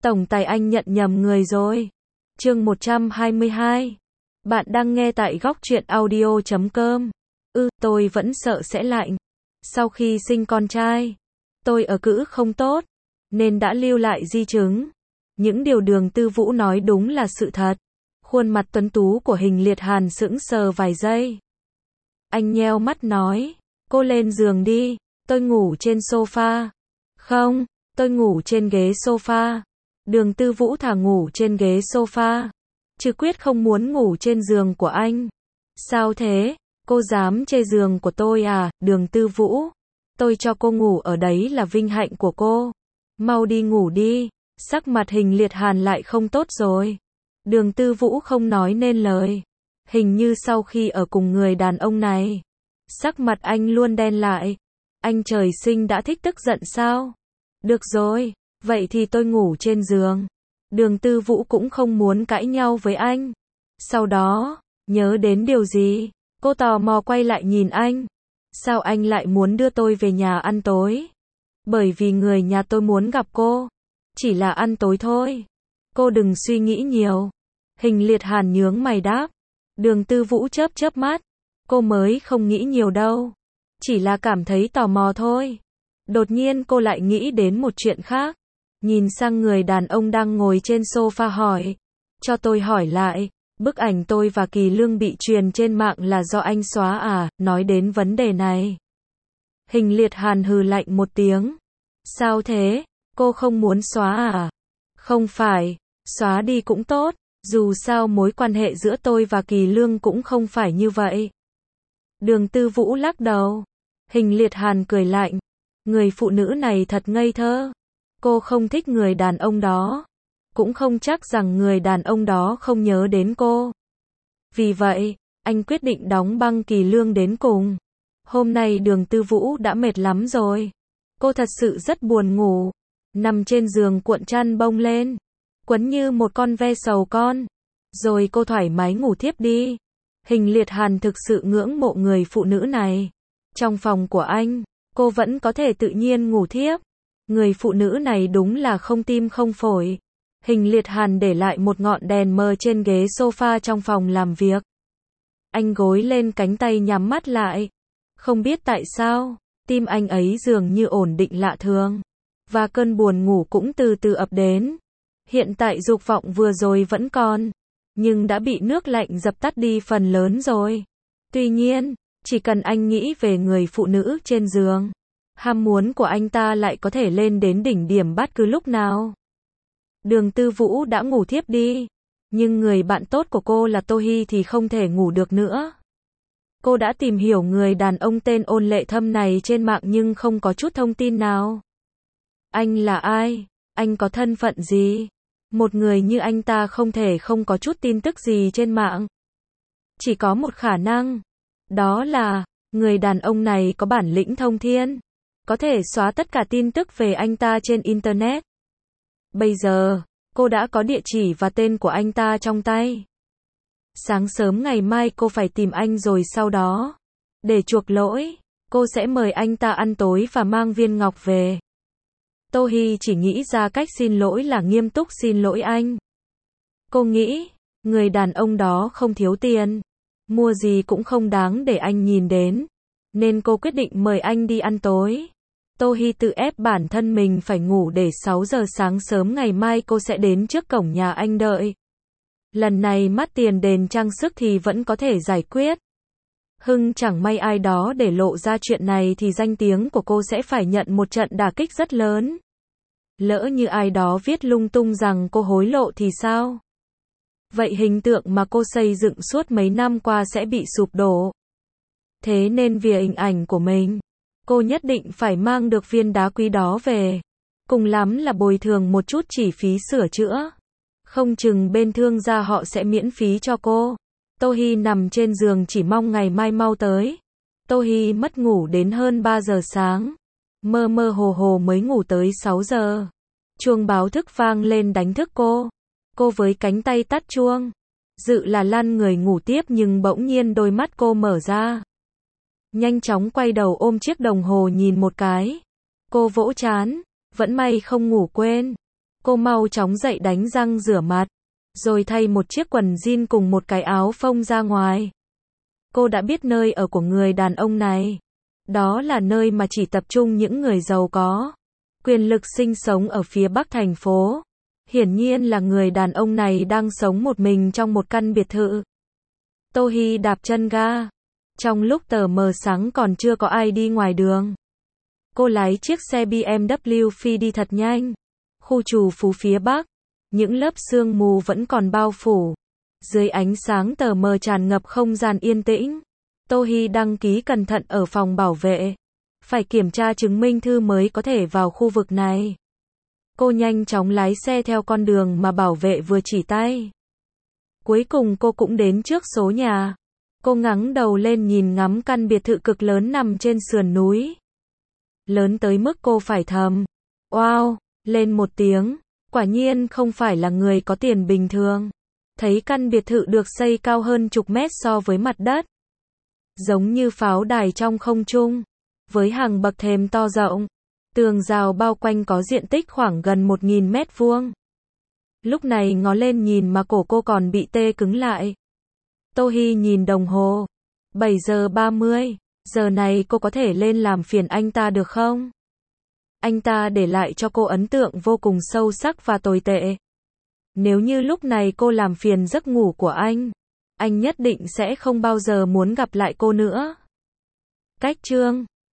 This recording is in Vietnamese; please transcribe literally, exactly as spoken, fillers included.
Tổng tài anh nhận nhầm người rồi. Chương một trăm hai mươi hai. Bạn đang nghe tại góc truyện audio chấm com. Ừ, tôi vẫn sợ sẽ lạnh. Sau khi sinh con trai, tôi ở cữ không tốt, nên đã lưu lại di chứng. Những điều Đường Tư Vũ nói đúng là sự thật. Khuôn mặt tuấn tú của Hình Liệt Hàn sững sờ vài giây. Anh nheo mắt nói, cô lên giường đi, tôi ngủ trên sofa. Không, tôi ngủ trên ghế sofa. Đường Tư Vũ thả ngủ trên ghế sofa, chứ quyết không muốn ngủ trên giường của anh. Sao thế, cô dám chê giường của tôi à? Đường Tư Vũ, tôi cho cô ngủ ở đấy là vinh hạnh của cô. Mau đi ngủ đi. Sắc mặt Hình Liệt Hàn lại không tốt rồi. Đường Tư Vũ không nói nên lời. Hình như sau khi ở cùng người đàn ông này, sắc mặt anh luôn đen lại. Anh trời sinh đã thích tức giận sao? Được rồi, vậy thì tôi ngủ trên giường. Đường Tư Vũ cũng không muốn cãi nhau với anh. Sau đó, nhớ đến điều gì, cô tò mò quay lại nhìn anh. Sao anh lại muốn đưa tôi về nhà ăn tối? Bởi vì người nhà tôi muốn gặp cô. Chỉ là ăn tối thôi. Cô đừng suy nghĩ nhiều. Hình Liệt Hàn nhướng mày đáp. Đường Tư Vũ chớp chớp mắt. Cô mới không nghĩ nhiều đâu. Chỉ là cảm thấy tò mò thôi. Đột nhiên cô lại nghĩ đến một chuyện khác. Nhìn sang người đàn ông đang ngồi trên sofa hỏi. Cho tôi hỏi lại, bức ảnh tôi và Kỳ Lương bị truyền trên mạng là do anh xóa à? Nói đến vấn đề này, Hình Liệt Hàn hừ lạnh một tiếng. Sao thế, cô không muốn xóa à? Không phải, xóa đi cũng tốt, dù sao mối quan hệ giữa tôi và Kỳ Lương cũng không phải như vậy. Đường Tư Vũ lắc đầu. Hình Liệt Hàn cười lạnh. Người phụ nữ này thật ngây thơ. Cô không thích người đàn ông đó. Cũng không chắc rằng người đàn ông đó không nhớ đến cô. Vì vậy, anh quyết định đóng băng Kỳ Lương đến cùng. Hôm nay Đường Tư Vũ đã mệt lắm rồi. Cô thật sự rất buồn ngủ. Nằm trên giường cuộn chăn bông lên, quấn như một con ve sầu con. Rồi cô thoải mái ngủ thiếp đi. Hình Liệt Hàn thực sự ngưỡng mộ người phụ nữ này. Trong phòng của anh, cô vẫn có thể tự nhiên ngủ thiếp. Người phụ nữ này đúng là không tim không phổi. Hình Liệt Hàn để lại một ngọn đèn mờ trên ghế sofa trong phòng làm việc. Anh gối lên cánh tay nhắm mắt lại. Không biết tại sao, tim anh ấy dường như ổn định lạ thường. Và cơn buồn ngủ cũng từ từ ập đến. Hiện tại dục vọng vừa rồi vẫn còn, nhưng đã bị nước lạnh dập tắt đi phần lớn rồi. Tuy nhiên, chỉ cần anh nghĩ về người phụ nữ trên giường, ham muốn của anh ta lại có thể lên đến đỉnh điểm bất cứ lúc nào. Đường Tư Vũ đã ngủ thiếp đi, nhưng người bạn tốt của cô là Tô Hy thì không thể ngủ được nữa. Cô đã tìm hiểu người đàn ông tên Ôn Lệ Thâm này trên mạng nhưng không có chút thông tin nào. Anh là ai? Anh có thân phận gì? Một người như anh ta không thể không có chút tin tức gì trên mạng. Chỉ có một khả năng, đó là người đàn ông này có bản lĩnh thông thiên, có thể xóa tất cả tin tức về anh ta trên Internet. Bây giờ, cô đã có địa chỉ và tên của anh ta trong tay. Sáng sớm ngày mai cô phải tìm anh rồi sau đó, để chuộc lỗi, cô sẽ mời anh ta ăn tối và mang viên ngọc về. Tô Hy chỉ nghĩ ra cách xin lỗi là nghiêm túc xin lỗi anh. Cô nghĩ, người đàn ông đó không thiếu tiền, mua gì cũng không đáng để anh nhìn đến, nên cô quyết định mời anh đi ăn tối. Tô Hy tự ép bản thân mình phải ngủ để sáu giờ sáng sớm ngày mai cô sẽ đến trước cổng nhà anh đợi. Lần này mất tiền đền trang sức thì vẫn có thể giải quyết. Hưng chẳng may ai đó để lộ ra chuyện này thì danh tiếng của cô sẽ phải nhận một trận đả kích rất lớn. Lỡ như ai đó viết lung tung rằng cô hối lộ thì sao? Vậy hình tượng mà cô xây dựng suốt mấy năm qua sẽ bị sụp đổ. Thế nên vì hình ảnh của mình, cô nhất định phải mang được viên đá quý đó về. Cùng lắm là bồi thường một chút chi phí sửa chữa. Không chừng bên thương gia họ sẽ miễn phí cho cô. Tô Hy nằm trên giường chỉ mong ngày mai mau tới. Tô Hy mất ngủ đến hơn ba giờ sáng. Mơ mơ hồ hồ mới ngủ tới sáu giờ. Chuông báo thức vang lên đánh thức cô. Cô với cánh tay tắt chuông. Dự là lăn người ngủ tiếp nhưng bỗng nhiên đôi mắt cô mở ra. Nhanh chóng quay đầu ôm chiếc đồng hồ nhìn một cái. Cô vỗ trán. Vẫn may không ngủ quên. Cô mau chóng dậy đánh răng rửa mặt, rồi thay một chiếc quần jean cùng một cái áo phông ra ngoài. Cô đã biết nơi ở của người đàn ông này. Đó là nơi mà chỉ tập trung những người giàu có, quyền lực sinh sống ở phía bắc thành phố. Hiển nhiên là người đàn ông này đang sống một mình trong một căn biệt thự. Tô Hi đạp chân ga. Trong lúc tờ mờ sáng còn chưa có ai đi ngoài đường, cô lái chiếc xe bê em vê phi đi thật nhanh. Khu trù phú phía bắc, những lớp sương mù vẫn còn bao phủ. Dưới ánh sáng tờ mờ tràn ngập không gian yên tĩnh. Tô Hi đăng ký cẩn thận ở phòng bảo vệ. Phải kiểm tra chứng minh thư mới có thể vào khu vực này. Cô nhanh chóng lái xe theo con đường mà bảo vệ vừa chỉ tay. Cuối cùng cô cũng đến trước số nhà. Cô ngẩng đầu lên nhìn ngắm căn biệt thự cực lớn nằm trên sườn núi. Lớn tới mức cô phải thầm wow lên một tiếng. Quả nhiên không phải là người có tiền bình thường. Thấy căn biệt thự được xây cao hơn chục mét so với mặt đất, giống như pháo đài trong không trung, với hàng bậc thềm to rộng, tường rào bao quanh có diện tích khoảng gần một nghìn mét vuông. Lúc này ngó lên nhìn mà cổ cô còn bị tê cứng lại. Tô Hi nhìn đồng hồ. bảy giờ ba mươi, giờ này cô có thể lên làm phiền anh ta được không? Anh ta để lại cho cô ấn tượng vô cùng sâu sắc và tồi tệ. Nếu như lúc này cô làm phiền giấc ngủ của anh, anh nhất định sẽ không bao giờ muốn gặp lại cô nữa. Cách chương